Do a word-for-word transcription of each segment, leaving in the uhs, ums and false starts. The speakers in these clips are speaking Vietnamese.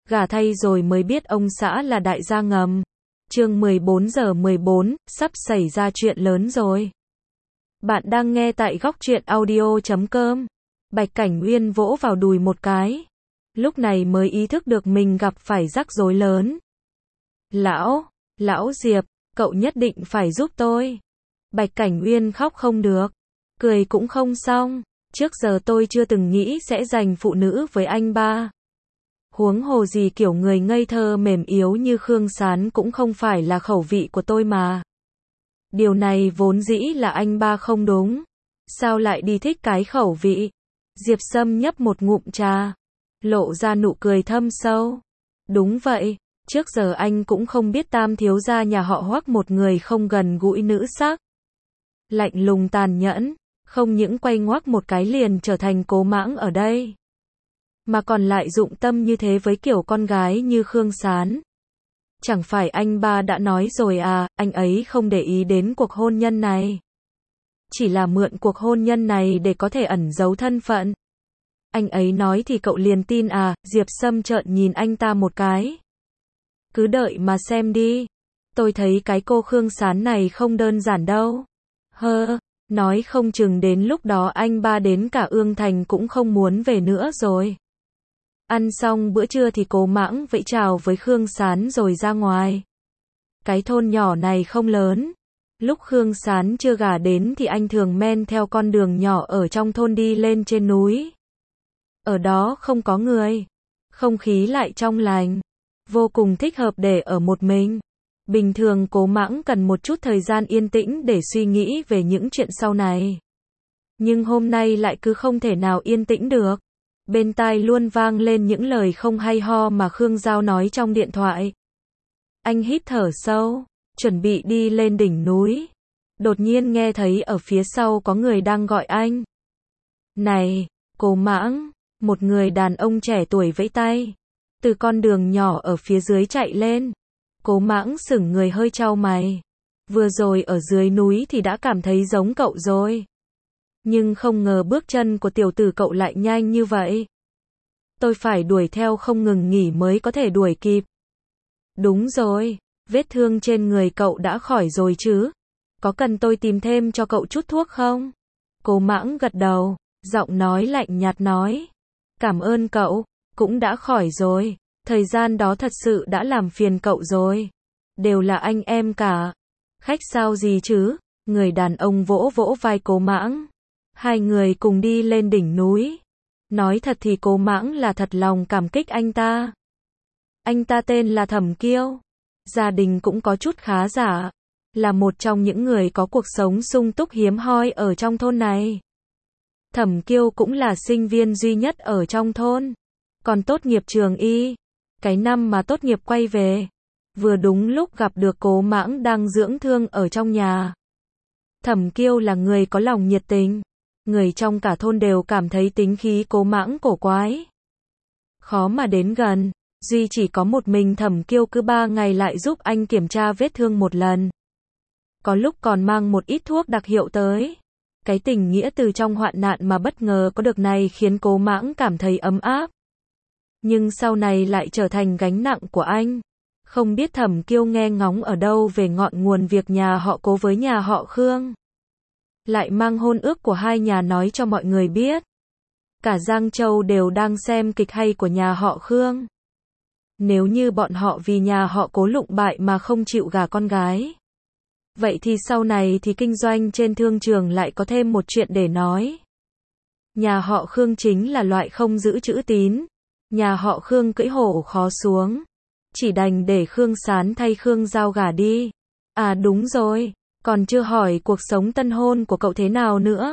gả thay rồi mới biết ông xã là đại gia ngầm. Chương mười bốn giờ mười bốn, sắp xảy ra chuyện lớn rồi. Bạn đang nghe tại góc truyện audio chấm com. Bạch Cảnh Uyên vỗ vào đùi một cái. Lúc này mới ý thức được mình gặp phải rắc rối lớn. Lão, lão Diệp, cậu nhất định phải giúp tôi. Bạch Cảnh Uyên khóc không được, cười cũng không xong. Trước giờ tôi chưa từng nghĩ sẽ giành phụ nữ với anh ba. Huống hồ gì kiểu người ngây thơ mềm yếu như Khương Sán cũng không phải là khẩu vị của tôi mà. Điều này vốn dĩ là anh ba không đúng. Sao lại đi thích cái khẩu vị? Diệp Sâm nhấp một ngụm trà, lộ ra nụ cười thâm sâu. Đúng vậy, trước giờ anh cũng không biết Tam thiếu gia nhà họ Hoắc một người không gần gũi nữ sắc. Lạnh lùng tàn nhẫn, không những quay ngoắc một cái liền trở thành Cố Mãng ở đây, mà còn lại dụng tâm như thế với kiểu con gái như Khương Sán. Chẳng phải anh ba đã nói rồi à, anh ấy không để ý đến cuộc hôn nhân này. Chỉ là mượn cuộc hôn nhân này để có thể ẩn giấu thân phận. Anh ấy nói thì cậu liền tin à? Diệp Sâm trợn nhìn anh ta một cái. Cứ đợi mà xem đi. Tôi thấy cái cô Khương Sán này không đơn giản đâu. Hơ, nói không chừng đến lúc đó anh ba đến cả Ương Thành cũng không muốn về nữa rồi. Ăn xong bữa trưa thì Cố Mãng vẫy chào với Khương Sán rồi ra ngoài. Cái thôn nhỏ này không lớn. Lúc Khương Sán chưa gả đến thì anh thường men theo con đường nhỏ ở trong thôn đi lên trên núi. Ở đó không có người, không khí lại trong lành, vô cùng thích hợp để ở một mình. Bình thường Cố Mãng cần một chút thời gian yên tĩnh để suy nghĩ về những chuyện sau này. Nhưng hôm nay lại cứ không thể nào yên tĩnh được. Bên tai luôn vang lên những lời không hay ho mà Khương Giao nói trong điện thoại. Anh hít thở sâu, chuẩn bị đi lên đỉnh núi. Đột nhiên nghe thấy ở phía sau có người đang gọi anh. Này, Cố Mãng, một người đàn ông trẻ tuổi vẫy tay. Từ con đường nhỏ ở phía dưới chạy lên. Cố Mãng sững người hơi chau mày. Vừa rồi ở dưới núi thì đã cảm thấy giống cậu rồi. Nhưng không ngờ bước chân của tiểu tử cậu lại nhanh như vậy. Tôi phải đuổi theo không ngừng nghỉ mới có thể đuổi kịp. Đúng rồi, vết thương trên người cậu đã khỏi rồi chứ? Có cần tôi tìm thêm cho cậu chút thuốc không? Cố Mãng gật đầu, giọng nói lạnh nhạt nói. Cảm ơn cậu, cũng đã khỏi rồi. Thời gian đó thật sự đã làm phiền cậu rồi. Đều là anh em cả. Khách sao gì chứ? Người đàn ông vỗ vỗ vai Cố Mãng. Hai người cùng đi lên đỉnh núi. Nói thật thì Cố Mãng là thật lòng cảm kích anh ta. Anh ta tên là Thẩm Kiêu. Gia đình cũng có chút khá giả. Là một trong những người có cuộc sống sung túc hiếm hoi ở trong thôn này. Thẩm Kiêu cũng là sinh viên duy nhất ở trong thôn. Còn tốt nghiệp trường y. Cái năm mà tốt nghiệp quay về. Vừa đúng lúc gặp được Cố Mãng đang dưỡng thương ở trong nhà. Thẩm Kiêu là người có lòng nhiệt tình. Người trong cả thôn đều cảm thấy tính khí Cố Mãng cổ quái. Khó mà đến gần. Duy chỉ có một mình Thẩm Kiêu cứ ba ngày lại giúp anh kiểm tra vết thương một lần. Có lúc còn mang một ít thuốc đặc hiệu tới. Cái tình nghĩa từ trong hoạn nạn mà bất ngờ có được này khiến Cố Mãng cảm thấy ấm áp. Nhưng sau này lại trở thành gánh nặng của anh. Không biết Thẩm Kiêu nghe ngóng ở đâu về ngọn nguồn việc nhà họ Cố với nhà họ Khương. Lại mang hôn ước của hai nhà nói cho mọi người biết. Cả Giang Châu đều đang xem kịch hay của nhà họ Khương. Nếu như bọn họ vì nhà họ Cố lụng bại mà không chịu gả con gái. Vậy thì sau này thì kinh doanh trên thương trường lại có thêm một chuyện để nói. Nhà họ Khương chính là loại không giữ chữ tín. Nhà họ Khương cưỡi hổ khó xuống. Chỉ đành để Khương Sán thay Khương Giao gả đi. À đúng rồi, còn chưa hỏi cuộc sống tân hôn của cậu thế nào nữa.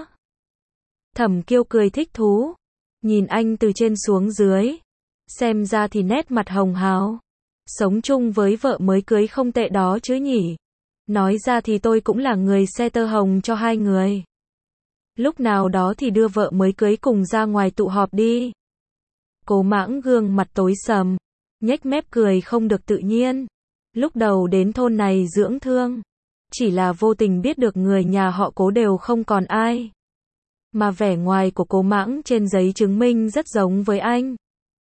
Thẩm Kiêu cười thích thú. Nhìn anh từ trên xuống dưới. Xem ra thì nét mặt hồng hào. Sống chung với vợ mới cưới không tệ đó chứ nhỉ. Nói ra thì tôi cũng là người xe tơ hồng cho hai người. Lúc nào đó thì đưa vợ mới cưới cùng ra ngoài tụ họp đi. Cố Mãng gương mặt tối sầm. Nhếch mép cười không được tự nhiên. Lúc đầu đến thôn này dưỡng thương. Chỉ là vô tình biết được người nhà họ Cố đều không còn ai. Mà vẻ ngoài của Cố Mãng trên giấy chứng minh rất giống với anh.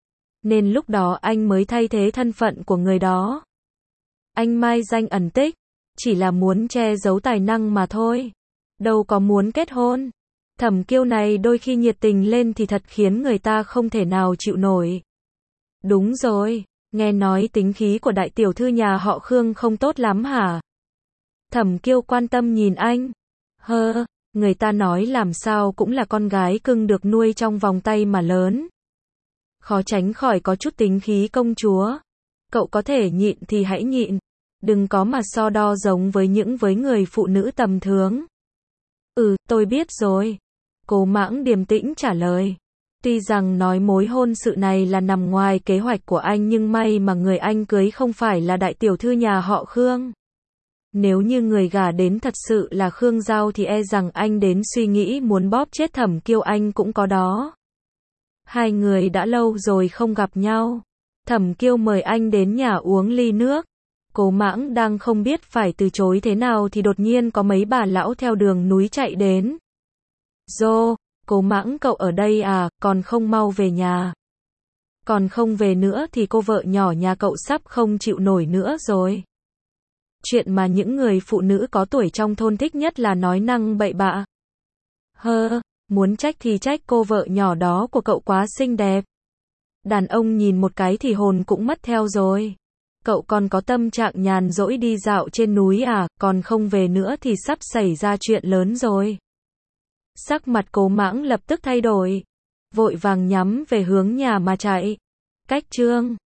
nên lúc đó anh mới thay thế thân phận của người đó. Anh mai danh ẩn tích, chỉ là muốn che giấu tài năng mà thôi. Đâu có muốn kết hôn. Thẩm Kiêu này đôi khi nhiệt tình lên thì thật khiến người ta không thể nào chịu nổi. Đúng rồi, nghe nói tính khí của đại tiểu thư nhà họ Khương không tốt lắm hả? Thẩm Kiêu quan tâm nhìn anh. Hơ, người ta nói làm sao cũng là con gái cưng được nuôi trong vòng tay mà lớn. Khó tránh khỏi có chút tính khí công chúa. Cậu có thể nhịn thì hãy nhịn. Đừng có mà so đo giống với những với người phụ nữ tầm thường. Ừ, tôi biết rồi. Cố Mãng điềm tĩnh trả lời. Tuy rằng nói mối hôn sự này là nằm ngoài kế hoạch của anh nhưng may mà người anh cưới không phải là đại tiểu thư nhà họ Khương. Nếu như người gả đến thật sự là Khương Giao thì e rằng anh đến suy nghĩ muốn bóp chết Thẩm Kiêu anh cũng có đó. Hai người đã lâu rồi không gặp nhau. Thẩm Kiêu mời anh đến nhà uống ly nước. Cố Mãng đang không biết phải từ chối thế nào thì đột nhiên có mấy bà lão theo đường núi chạy đến. Dô, Cố Mãng cậu ở đây à, còn không mau về nhà. Còn không về nữa thì cô vợ nhỏ nhà cậu sắp không chịu nổi nữa rồi. Chuyện mà những người phụ nữ có tuổi trong thôn thích nhất là nói năng bậy bạ. Hơ, muốn trách thì trách cô vợ nhỏ đó của cậu quá xinh đẹp. Đàn ông nhìn một cái thì hồn cũng mất theo rồi. Cậu còn có tâm trạng nhàn rỗi đi dạo trên núi à, còn không về nữa thì sắp xảy ra chuyện lớn rồi. Sắc mặt Cố Mãng lập tức thay đổi. Vội vàng nhắm về hướng nhà mà chạy. Cách chương